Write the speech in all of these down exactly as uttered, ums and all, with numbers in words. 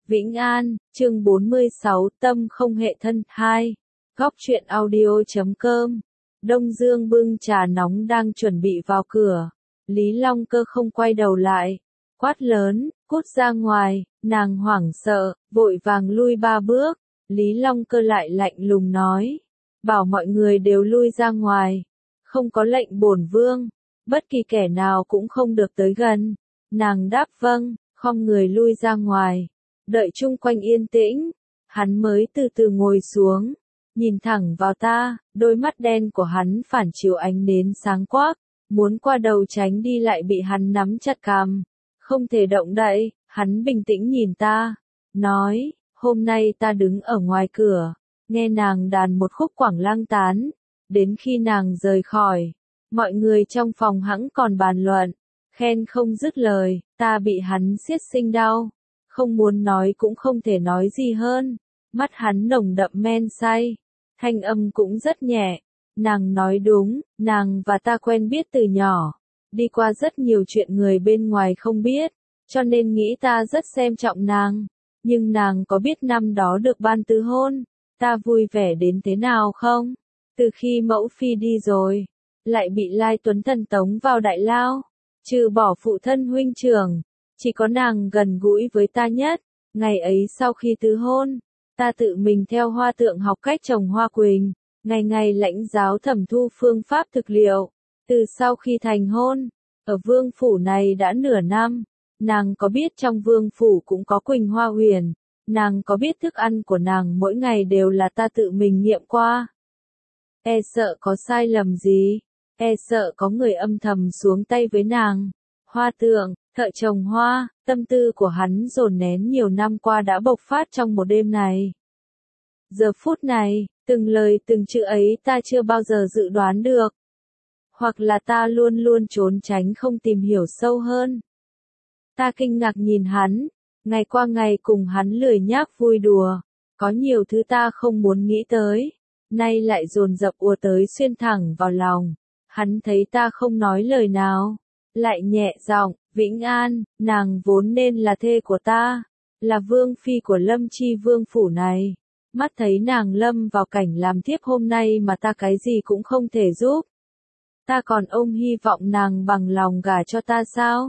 Vĩnh An, chương bốn mươi sáu, Tâm không hệ thân, hai. Góc truyện audio chấm com. Đông Dương bưng trà nóng đang chuẩn bị vào cửa. Lý Long Cơ không quay đầu lại. Quát lớn, cút ra ngoài, nàng hoảng sợ, vội vàng lui ba bước. Lý Long Cơ lại lạnh lùng nói. Bảo mọi người đều lui ra ngoài. Không có lệnh bổn vương. Bất kỳ kẻ nào cũng không được tới gần. Nàng đáp vâng, khom người lui ra ngoài. Đợi chung quanh yên tĩnh, hắn mới từ từ ngồi xuống, nhìn thẳng vào ta, đôi mắt đen của hắn phản chiếu ánh nến sáng quắc, muốn qua đầu tránh đi lại bị hắn nắm chặt cằm, không thể động đậy, hắn bình tĩnh nhìn ta, nói, hôm nay ta đứng ở ngoài cửa, nghe nàng đàn một khúc Quảng Lăng Tán, đến khi nàng rời khỏi, mọi người trong phòng hẵng còn bàn luận, khen không dứt lời, ta bị hắn siết sinh đau. Không muốn nói cũng không thể nói gì hơn, mắt hắn nồng đậm men say, thanh âm cũng rất nhẹ, nàng nói đúng, nàng và ta quen biết từ nhỏ, đi qua rất nhiều chuyện người bên ngoài không biết, cho nên nghĩ ta rất xem trọng nàng, nhưng nàng có biết năm đó được ban tứ hôn, ta vui vẻ đến thế nào không? Từ khi mẫu phi đi rồi, lại bị Lai Tuấn Thần tống vào đại lao, trừ bỏ phụ thân huynh trưởng. Chỉ có nàng gần gũi với ta nhất, ngày ấy sau khi tứ hôn, ta tự mình theo hoa tượng học cách trồng hoa quỳnh, ngày ngày lãnh giáo thẩm thu phương pháp thực liệu, từ sau khi thành hôn, ở vương phủ này đã nửa năm, nàng có biết trong vương phủ cũng có quỳnh hoa huyền, nàng có biết thức ăn của nàng mỗi ngày đều là ta tự mình nghiệm qua. E sợ có sai lầm gì, e sợ có người âm thầm xuống tay với nàng, hoa tượng. Thợ trồng hoa, tâm tư của hắn dồn nén nhiều năm qua đã bộc phát trong một đêm này. Giờ phút này, từng lời từng chữ ấy ta chưa bao giờ dự đoán được. Hoặc là ta luôn luôn trốn tránh không tìm hiểu sâu hơn. Ta kinh ngạc nhìn hắn, ngày qua ngày cùng hắn lười nhác vui đùa, có nhiều thứ ta không muốn nghĩ tới, nay lại dồn dập ùa tới xuyên thẳng vào lòng. Hắn thấy ta không nói lời nào, lại nhẹ giọng. Vĩnh An, nàng vốn nên là thê của ta, là vương phi của Lâm Chi vương phủ này. Mắt thấy nàng lâm vào cảnh làm thiếp hôm nay mà ta cái gì cũng không thể giúp. Ta còn ôm hy vọng nàng bằng lòng gả cho ta sao?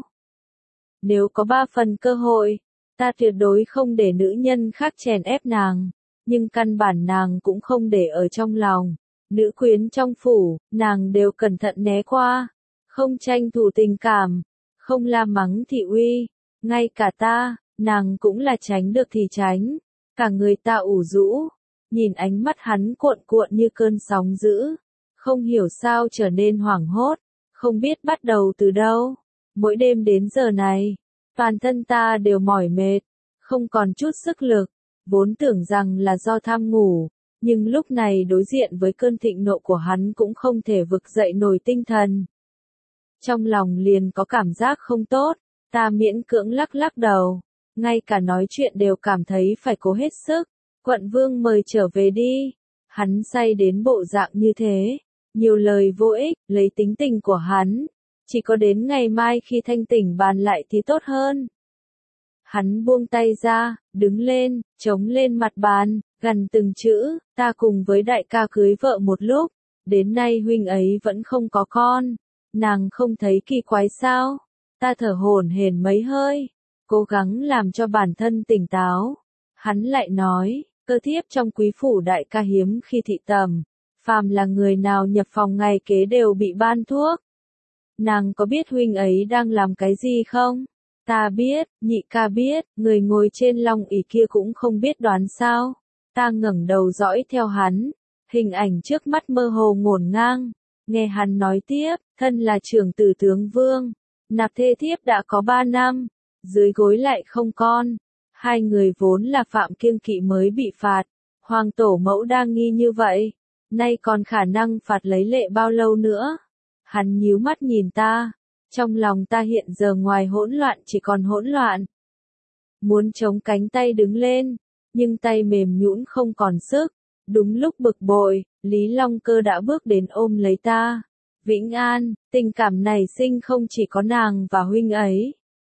Nếu có ba phần cơ hội, ta tuyệt đối không để nữ nhân khác chèn ép nàng, nhưng căn bản nàng cũng không để ở trong lòng. Nữ quyến trong phủ, nàng đều cẩn thận né qua, không tranh thủ tình cảm. Không la mắng thị uy, ngay cả ta, nàng cũng là tránh được thì tránh, cả người ta ủ rũ, nhìn ánh mắt hắn cuộn cuộn như cơn sóng dữ, không hiểu sao trở nên hoảng hốt, không biết bắt đầu từ đâu, mỗi đêm đến giờ này, toàn thân ta đều mỏi mệt, không còn chút sức lực, vốn tưởng rằng là do tham ngủ, nhưng lúc này đối diện với cơn thịnh nộ của hắn cũng không thể vực dậy nổi tinh thần. Trong lòng liền có cảm giác không tốt, ta miễn cưỡng lắc lắc đầu, ngay cả nói chuyện đều cảm thấy phải cố hết sức, quận vương mời trở về đi, hắn say đến bộ dạng như thế, nhiều lời vô ích, lấy tính tình của hắn, chỉ có đến ngày mai khi thanh tỉnh bàn lại thì tốt hơn. Hắn buông tay ra, đứng lên, chống lên mặt bàn, gằn từng chữ, ta cùng với đại ca cưới vợ một lúc, đến nay huynh ấy vẫn không có con. Nàng không thấy kỳ quái sao? Ta thở hổn hển mấy hơi, cố gắng làm cho bản thân tỉnh táo. Hắn lại nói, cơ thiếp trong quý phủ đại ca hiếm khi thị tầm, phàm là người nào nhập phòng ngày kế đều bị ban thuốc. Nàng có biết huynh ấy đang làm cái gì không? Ta biết, nhị ca biết, người ngồi trên long ỷ kia cũng không biết đoán sao. Ta ngẩng đầu dõi theo hắn, hình ảnh trước mắt mơ hồ ngổn ngang. Nghe hắn nói tiếp, thân là trưởng tử tướng vương, nạp thê thiếp đã có ba năm, dưới gối lại không con, hai người vốn là phạm kiêng kỵ mới bị phạt, hoàng tổ mẫu đang nghi như vậy, nay còn khả năng phạt lấy lệ bao lâu nữa? Hắn nhíu mắt nhìn ta, trong lòng ta hiện giờ ngoài hỗn loạn chỉ còn hỗn loạn. Muốn chống cánh tay đứng lên, nhưng tay mềm nhũn không còn sức. Đúng lúc bực bội, Lý Long Cơ đã bước đến ôm lấy ta. Vĩnh An, tình cảm này sinh không chỉ có nàng và huynh ấy.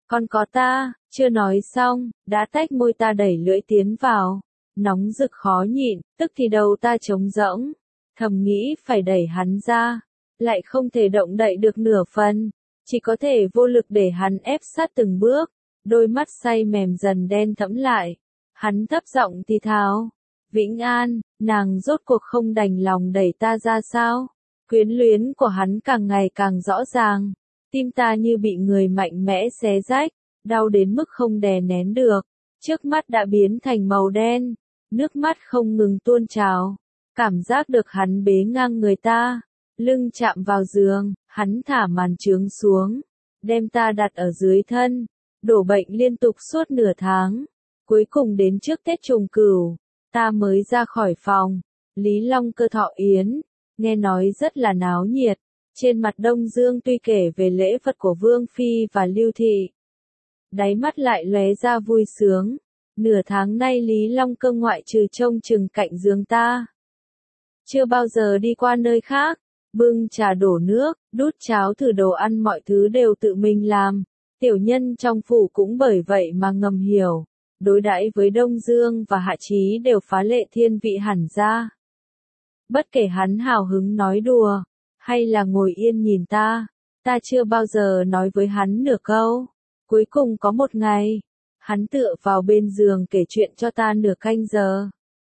Còn có ta, chưa nói xong, đã tách môi ta đẩy lưỡi tiến vào. Nóng rực khó nhịn, tức thì đầu ta trống rỗng. Thầm nghĩ phải đẩy hắn ra, lại không thể động đậy được nửa phần. Chỉ có thể vô lực để hắn ép sát từng bước. Đôi mắt say mềm dần đen thẫm lại. Hắn thấp giọng thì thào. Vĩnh An, nàng rốt cuộc không đành lòng đẩy ta ra sao? Quyến luyến của hắn càng ngày càng rõ ràng. Tim ta như bị người mạnh mẽ xé rách, đau đến mức không đè nén được. Trước mắt đã biến thành màu đen, nước mắt không ngừng tuôn trào. Cảm giác được hắn bế ngang người ta, lưng chạm vào giường, hắn thả màn trướng xuống, đem ta đặt ở dưới thân, đổ bệnh liên tục suốt nửa tháng. Cuối cùng đến trước Tết Trùng Cửu, ta mới ra khỏi phòng. Lý Long Cơ thọ yến, nghe nói rất là náo nhiệt. Trên mặt Đông Dương tuy kể về lễ vật của Vương Phi và Lưu Thị, đáy mắt lại lóe ra vui sướng. Nửa tháng nay Lý Long Cơ ngoại trừ trông chừng cạnh giường ta, chưa bao giờ đi qua nơi khác. Bưng trà đổ nước, đút cháo thử đồ ăn, mọi thứ đều tự mình làm. Tiểu nhân trong phủ cũng bởi vậy mà ngầm hiểu, đối đãi với Đông Dương và Hạ Chí đều phá lệ thiên vị hẳn ra. Bất kể hắn hào hứng nói đùa, hay là ngồi yên nhìn ta, ta chưa bao giờ nói với hắn nửa câu. Cuối cùng có một ngày, hắn tựa vào bên giường kể chuyện cho ta nửa canh giờ.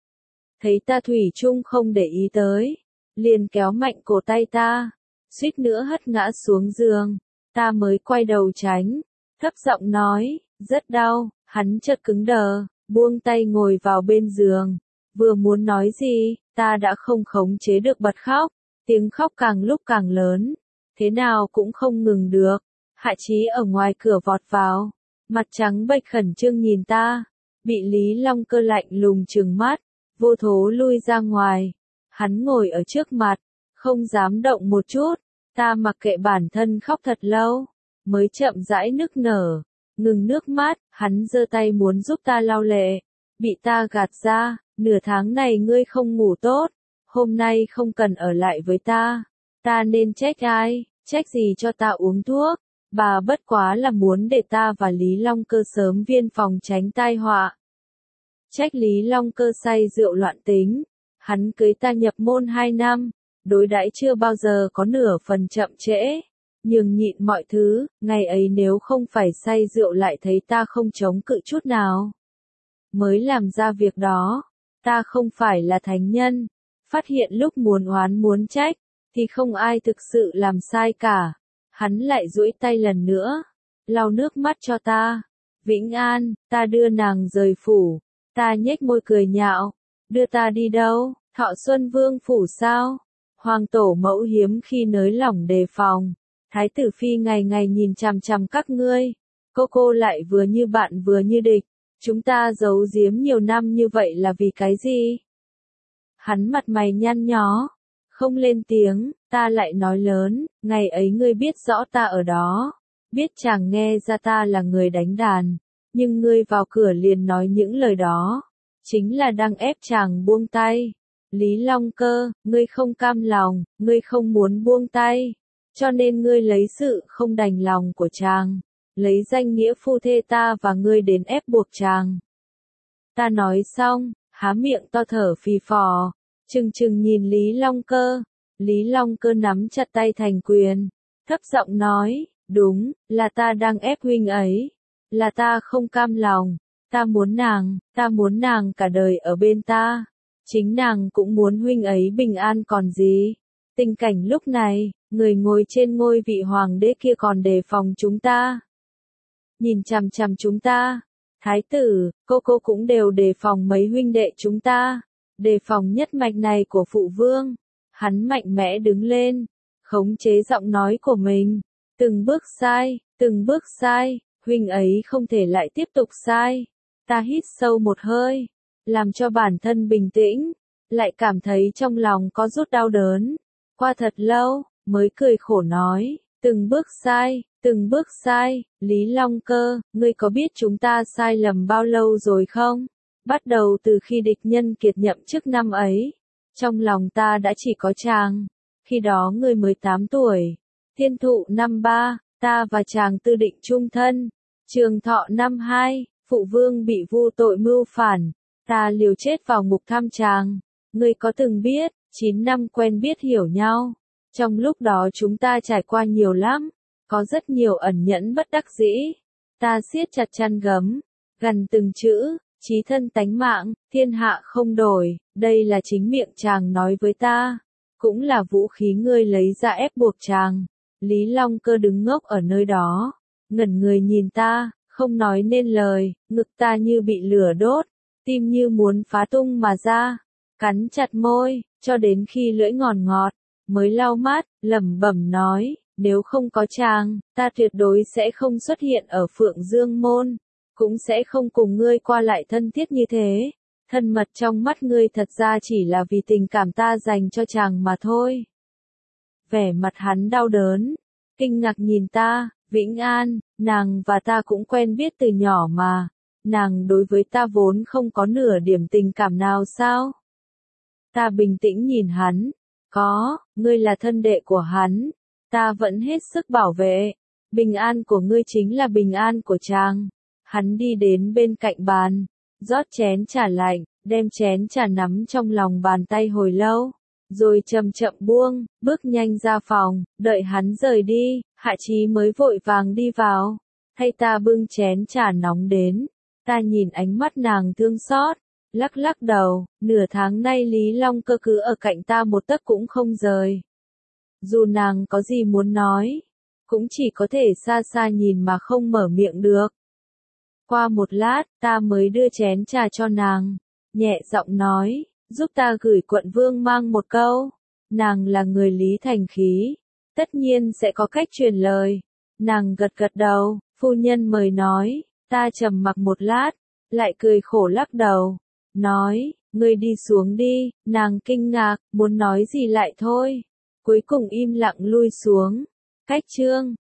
Thấy ta thủy chung không để ý tới, liền kéo mạnh cổ tay ta, suýt nữa hất ngã xuống giường. Ta mới quay đầu tránh, thấp giọng nói, rất đau. Hắn chợt cứng đờ, buông tay ngồi vào bên giường. Vừa muốn nói gì, ta đã không khống chế được bật khóc. Tiếng khóc càng lúc càng lớn, thế nào cũng không ngừng được. Hạ Chí ở ngoài cửa vọt vào, mặt trắng bệch khẩn trương nhìn ta, bị Lý Long Cơ lạnh lùng trừng mắt, vô thố lui ra ngoài. Hắn ngồi ở trước mặt, không dám động một chút. Ta mặc kệ bản thân khóc thật lâu, mới chậm rãi nức nở, ngừng nước mắt. Hắn giơ tay muốn giúp ta lau lệ, bị ta gạt ra. Nửa tháng này ngươi không ngủ tốt, hôm nay không cần ở lại với ta. Ta nên trách ai, trách gì cho ta uống thuốc. Bà bất quá là muốn để ta và Lý Long Cơ sớm viên phòng tránh tai họa. Trách Lý Long Cơ say rượu loạn tính. Hắn cưới ta nhập môn hai năm, đối đãi chưa bao giờ có nửa phần chậm trễ, nhường nhịn mọi thứ. Ngày ấy nếu không phải say rượu lại thấy ta không chống cự chút nào, mới làm ra việc đó. Ta không phải là thánh nhân, phát hiện lúc muốn oán muốn trách, thì không ai thực sự làm sai cả. Hắn lại duỗi tay lần nữa, lau nước mắt cho ta. Vĩnh An, ta đưa nàng rời phủ. Ta nhếch môi cười nhạo. Đưa ta đi đâu? Thọ Xuân Vương phủ sao? Hoàng tổ mẫu hiếm khi nới lỏng đề phòng. Thái tử phi ngày ngày nhìn chằm chằm các ngươi. Cô cô lại vừa như bạn vừa như địch. Chúng ta giấu giếm nhiều năm như vậy là vì cái gì? Hắn mặt mày nhăn nhó, không lên tiếng. Ta lại nói lớn, ngày ấy ngươi biết rõ ta ở đó, biết chàng nghe ra ta là người đánh đàn, nhưng ngươi vào cửa liền nói những lời đó, chính là đang ép chàng buông tay. Lý Long Cơ, ngươi không cam lòng, ngươi không muốn buông tay, cho nên ngươi lấy sự không đành lòng của chàng, lấy danh nghĩa phu thê ta và ngươi đến ép buộc chàng. Ta nói xong, há miệng to thở phì phò, chừng chừng nhìn Lý Long Cơ. Lý Long Cơ nắm chặt tay thành quyền, thấp giọng nói, đúng, là ta đang ép huynh ấy, là ta không cam lòng, ta muốn nàng, ta muốn nàng cả đời ở bên ta, chính nàng cũng muốn huynh ấy bình an còn gì. Tình cảnh lúc này, người ngồi trên ngôi vị hoàng đế kia còn đề phòng chúng ta, nhìn chằm chằm chúng ta. Thái tử, cô cô cũng đều đề phòng mấy huynh đệ chúng ta, đề phòng nhất mạch này của phụ vương. Hắn mạnh mẽ đứng lên, khống chế giọng nói của mình. Từng bước sai, từng bước sai, huynh ấy không thể lại tiếp tục sai. Ta hít sâu một hơi, làm cho bản thân bình tĩnh, lại cảm thấy trong lòng có chút đau đớn. Qua thật lâu, mới cười khổ nói, từng bước sai, từng bước sai. Lý Long Cơ, ngươi có biết chúng ta sai lầm bao lâu rồi không? Bắt đầu từ khi địch nhân kiệt nhậm chức năm ấy, trong lòng ta đã chỉ có chàng. Khi đó ngươi mới tám tuổi, thiên thụ năm ba, ta và chàng tư định chung thân. Trường Thọ năm hai, phụ vương bị vu tội mưu phản, ta liều chết vào ngục thăm chàng. Ngươi có từng biết, chín năm quen biết hiểu nhau. Trong lúc đó chúng ta trải qua nhiều lắm, có rất nhiều ẩn nhẫn bất đắc dĩ. Ta siết chặt chăn gấm, gần từng chữ, chí thân tánh mạng, thiên hạ không đổi, đây là chính miệng chàng nói với ta, cũng là vũ khí ngươi lấy ra ép buộc chàng. Lý Long Cơ đứng ngốc ở nơi đó, ngẩn người nhìn ta, không nói nên lời, ngực ta như bị lửa đốt, tim như muốn phá tung mà ra, cắn chặt môi, cho đến khi lưỡi ngọt ngọt, mới lau mắt, lẩm bẩm nói, nếu không có chàng, ta tuyệt đối sẽ không xuất hiện ở Phượng Dương Môn, cũng sẽ không cùng ngươi qua lại thân thiết như thế. Thân mật trong mắt ngươi thật ra chỉ là vì tình cảm ta dành cho chàng mà thôi. Vẻ mặt hắn đau đớn, kinh ngạc nhìn ta, Vĩnh An, nàng và ta cũng quen biết từ nhỏ mà, nàng đối với ta vốn không có nửa điểm tình cảm nào sao? Ta bình tĩnh nhìn hắn, có, ngươi là thân đệ của hắn, ta vẫn hết sức bảo vệ, bình an của ngươi chính là bình an của chàng. Hắn đi đến bên cạnh bàn, rót chén trà lạnh, đem chén trà nắm trong lòng bàn tay hồi lâu, rồi chậm chậm buông, bước nhanh ra phòng, đợi hắn rời đi, Hạ Chí mới vội vàng đi vào, thay ta bưng chén trà nóng đến. Ta nhìn ánh mắt nàng thương xót, lắc lắc đầu, nửa tháng nay Lý Long Cơ cứ ở cạnh ta một tấc cũng không rời. Dù nàng có gì muốn nói, cũng chỉ có thể xa xa nhìn mà không mở miệng được. Qua một lát, ta mới đưa chén trà cho nàng, nhẹ giọng nói, giúp ta gửi quận vương mang một câu. Nàng là người Lý thành khí, tất nhiên sẽ có cách truyền lời. Nàng gật gật đầu, phu nhân mời nói, ta trầm mặc một lát, lại cười khổ lắc đầu, nói, ngươi đi xuống đi. Nàng kinh ngạc, muốn nói gì lại thôi, cuối cùng im lặng lui xuống. Cách chương